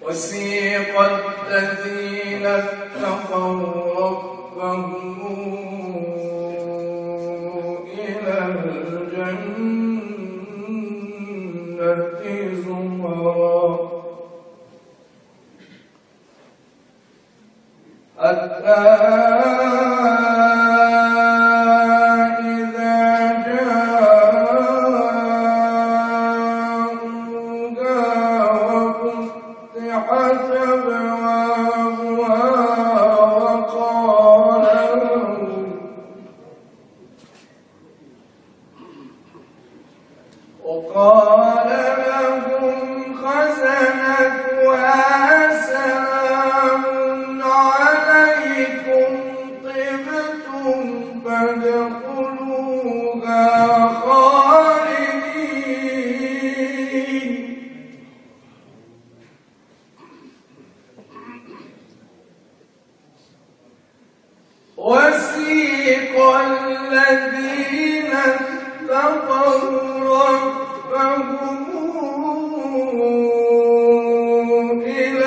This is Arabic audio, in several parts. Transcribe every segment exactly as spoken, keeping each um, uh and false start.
وسيق الذين اتقوا ربهم إلى الجنة زمرا حتى وقال لهم خزنتها سلام عليكم طبتم فادخلوها خالدين وسيق الذين اتقوا ربهم إلى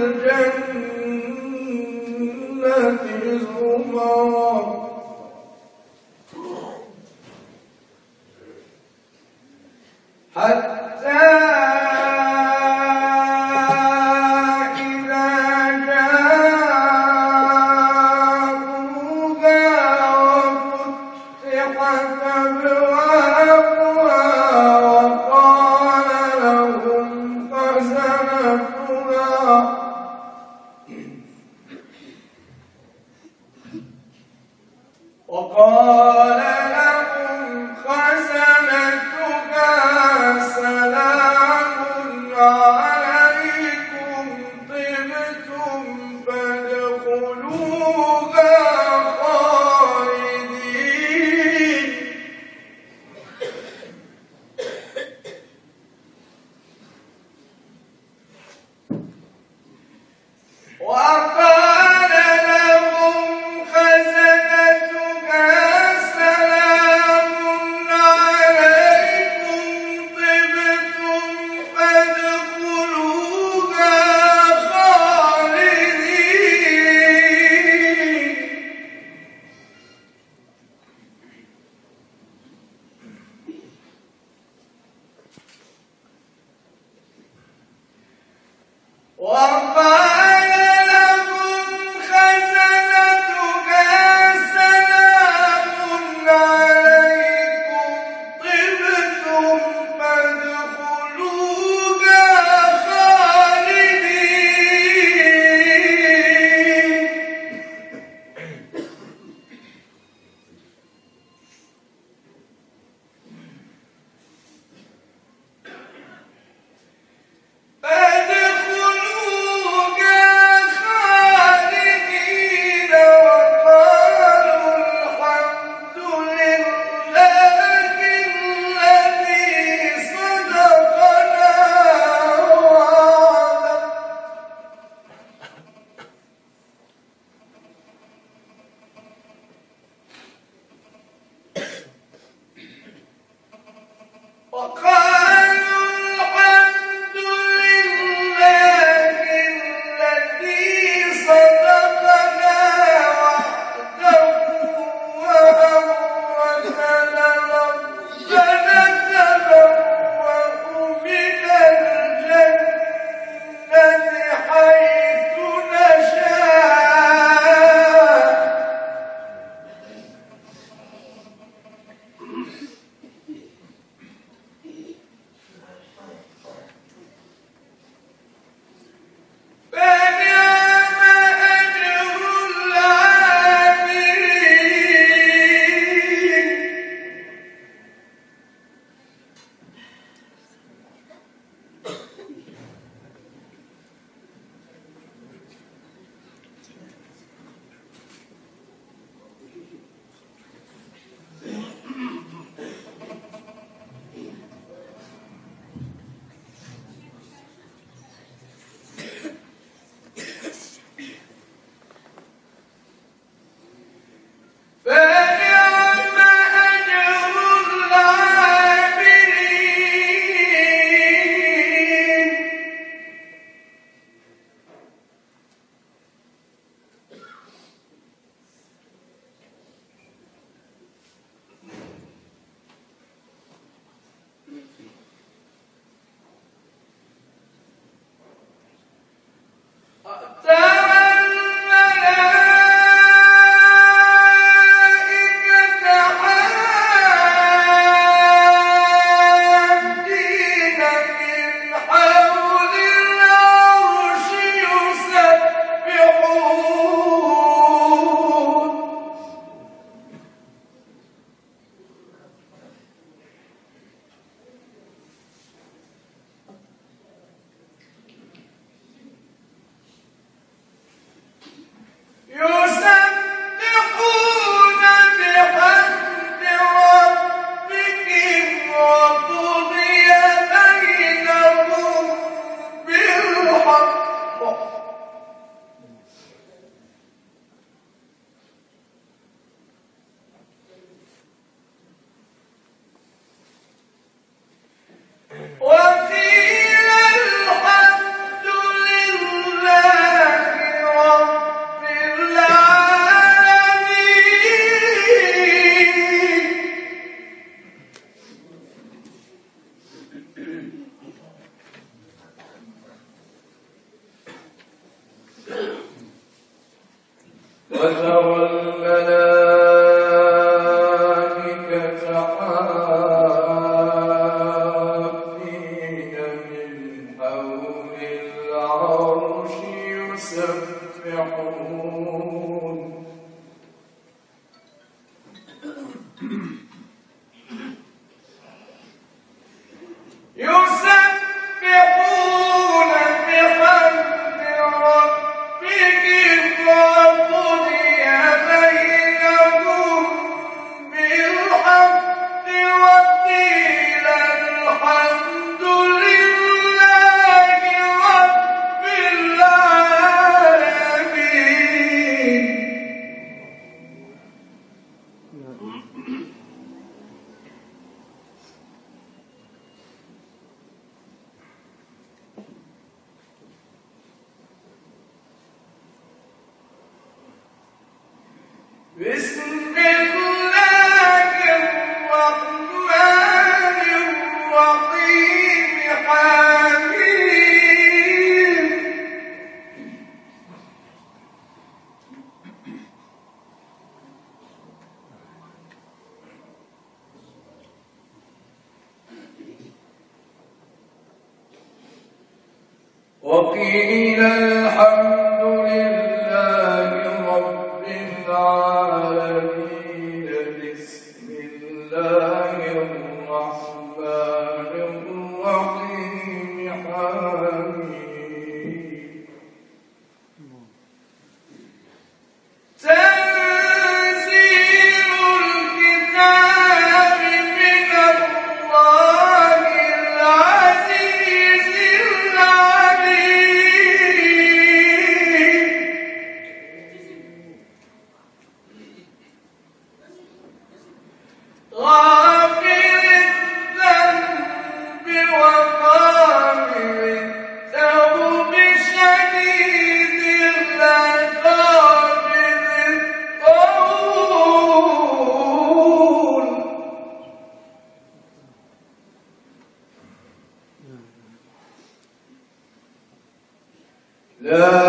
الجنة زمرا حتى وقال لهم خزنتها سلام عليكم طبتم فادخلوها خالدين وقال لهم خزنتها سلام عليكم طبتم فادخلوها خالدين وقال لهم وترى الملائكة حافين من حول العرش يسبحون يسبحون بحمد ربهم وقضي بينهم بالحق وقيل الحمد لله رب العالمين. بسم الله الرحمن الرحيم حميم وقيل الحمد لله رب العالمين. بسم الله الرحمن الرحيم حميم تنزيل الكتاب من الله العزيز العليم. غافر الذنب وقابل التوب شديد العقاب ذي الطول. لا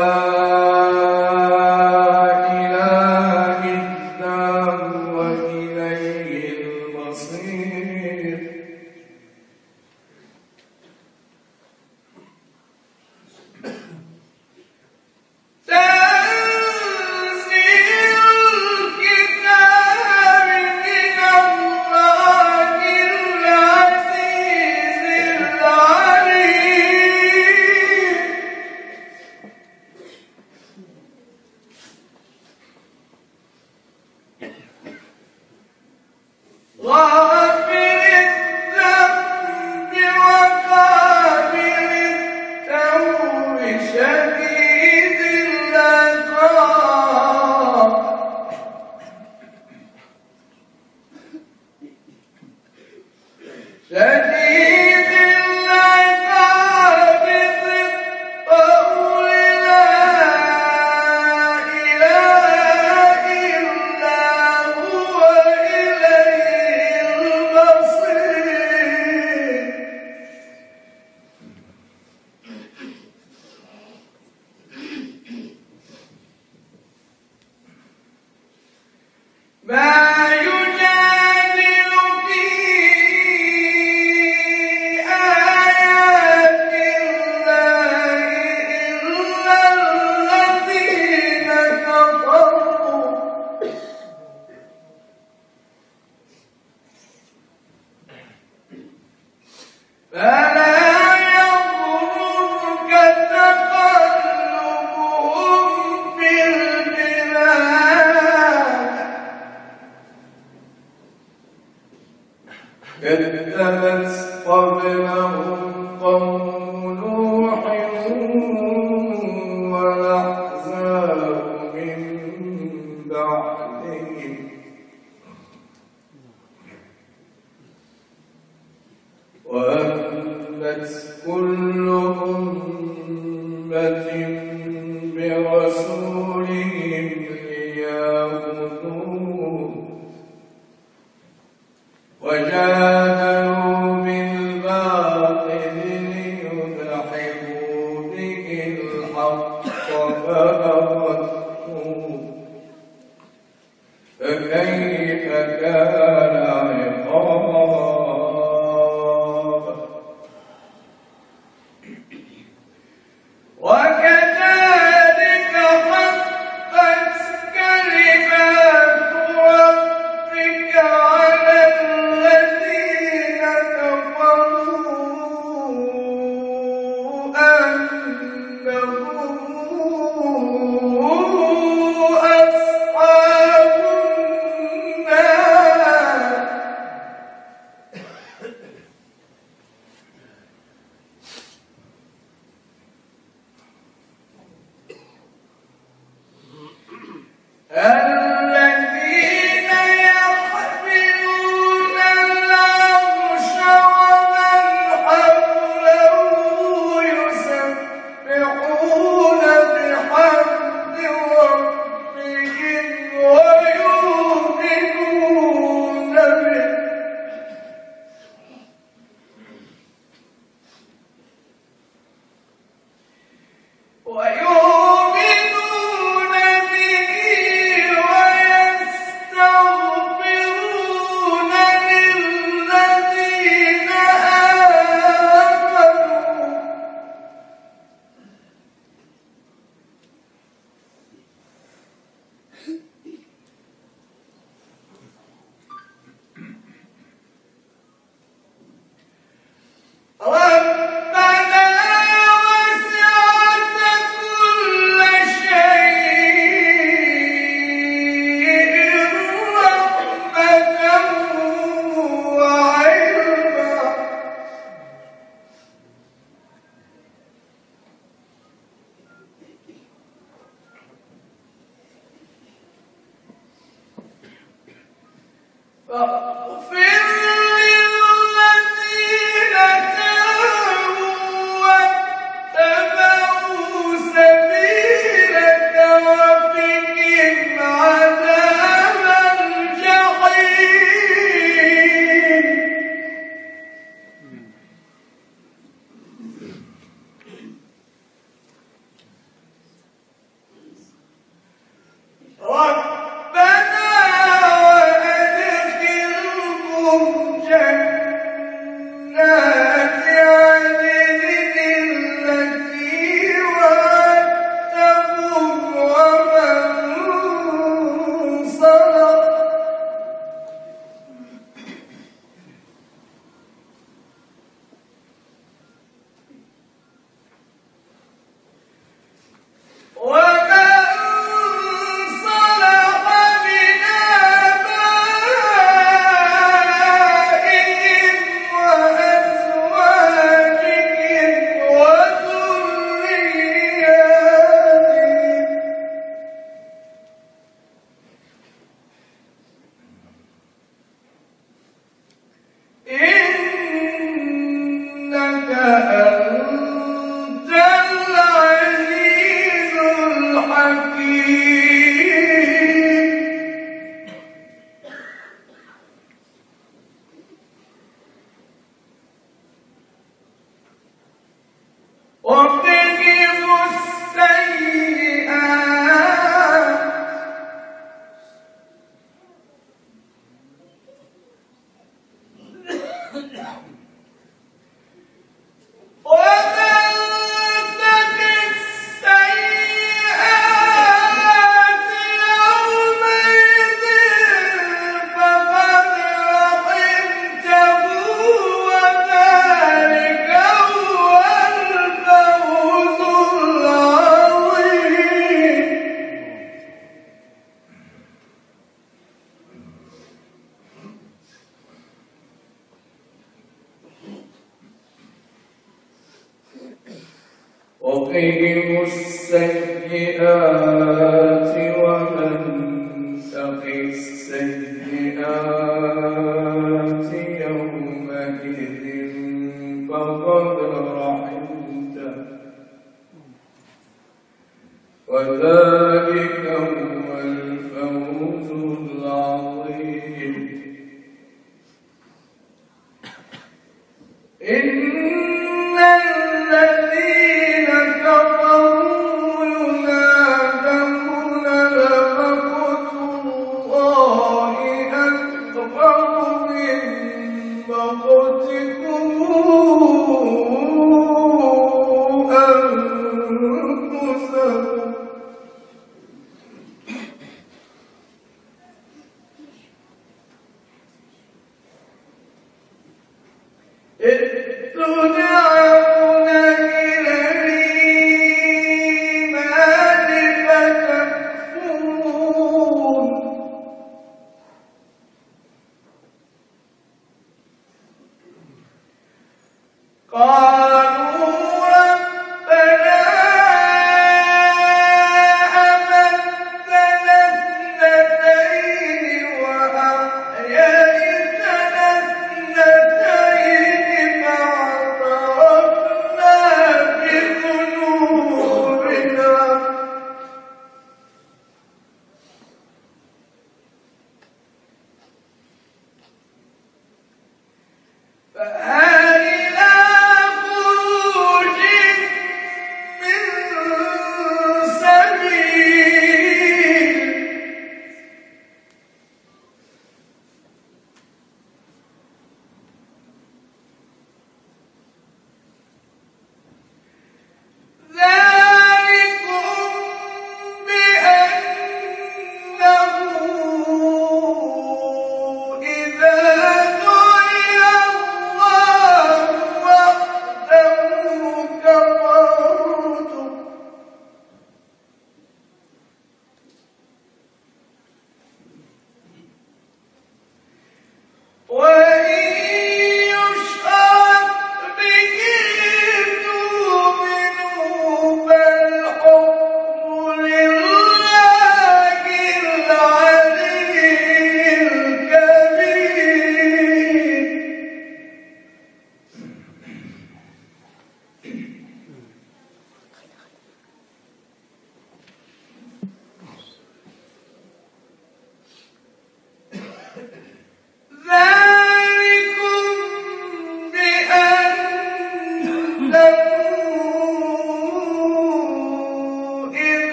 إله إلا هو إليه المصير. تنزيل الكتاب من الله العزيز العليم. غافر الذنب وقابل التوب شديد العقاب شديد العقاب ذي الطول. لا إله إلا هو إليه المصير. ما يجادل في آيات الله إلا الذين كفروا. فلا يغرك تقلبهم في البلاد. كذبت قبلهم قوم نوح والأحزاب من بعدهم. وهمت كل أمة برسولهم ليأخذوه وجادلوا بالباطل ليدحضوا به الحق فأخذتهم وقهم السيئات ومن تق السيئات يومئذ فقد رحمته وذلك هو الفوز العظيم. إن الذين كفروا ينادون لمقت الله أكبر من مقتكم أنفسكم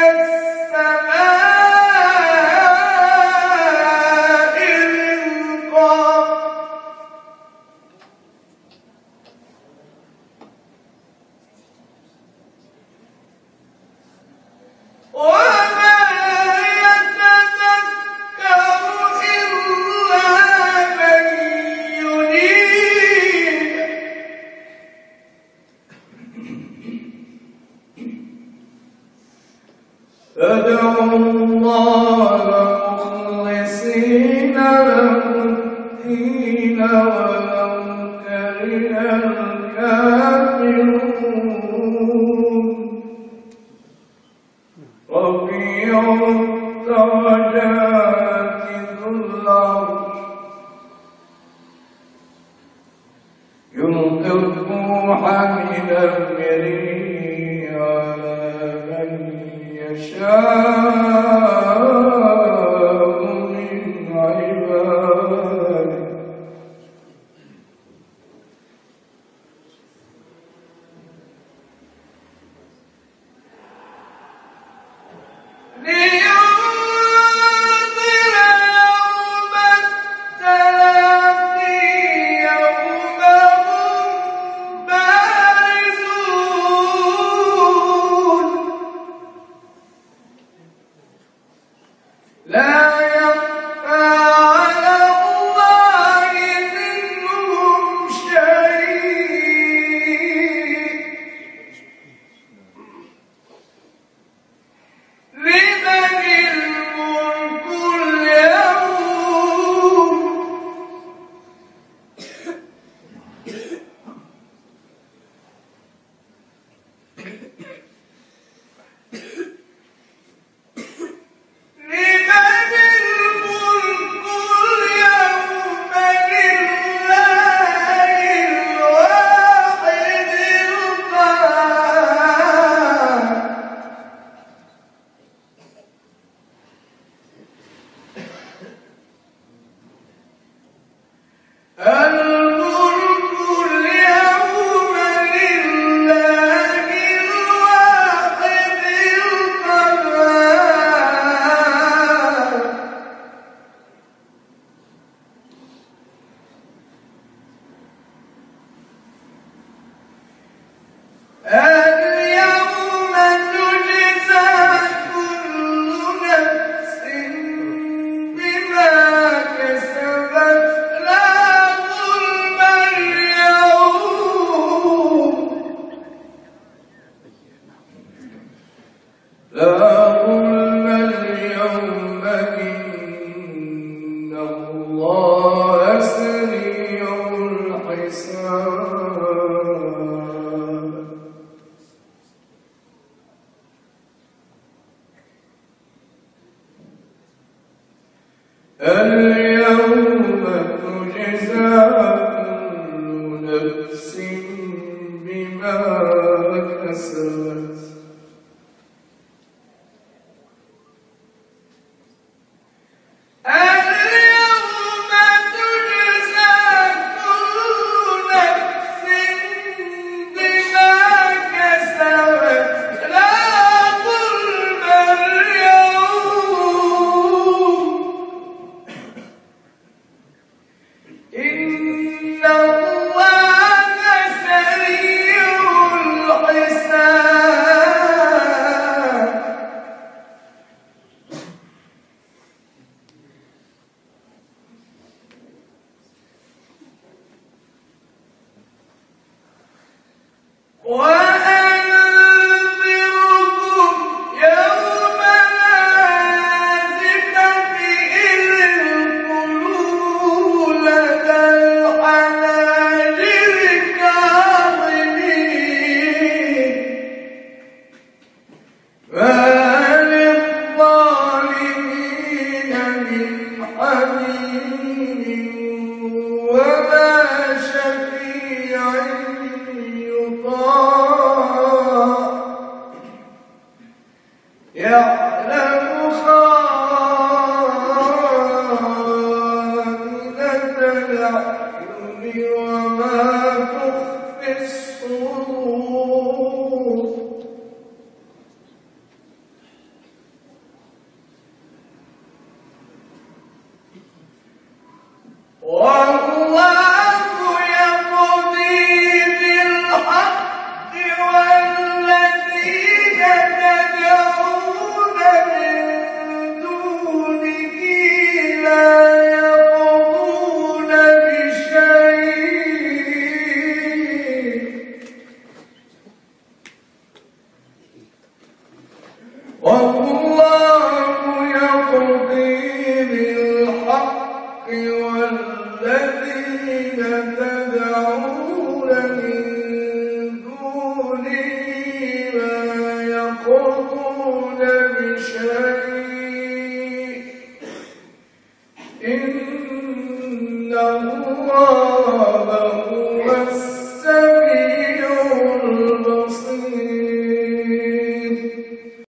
فادعوا الله مخلصين له الدين ولو كره الكافرون رفيع الدرجات ذو العرش يلقي الروح من أمره على من يشاء من عباده لينذر يوم التلاقي يوم هم بارزون لا يخفى على الله منهم شيء لمن الملك اليوم لمن الملك اليوم لله الواحد القهار الملك اليوم لله الواحد القهار اليوم تجزى كل نفس بما كسبت لا ظلم اليوم لا ظلم اليوم إن الله سريع الحساب اليوم تجزى كل نفس بما كسبت اليوم تجزى كل نفس بما كسبت لا ظلم اليوم إن الله سريع الحساب وأنذركم يوم الآزفة إذ القلوب لدى الحناجر كاظمين ما للظالمين من حميم ولا شفيع يطاع يعلم خائنة الأعين وما تخفي الصدور إن الله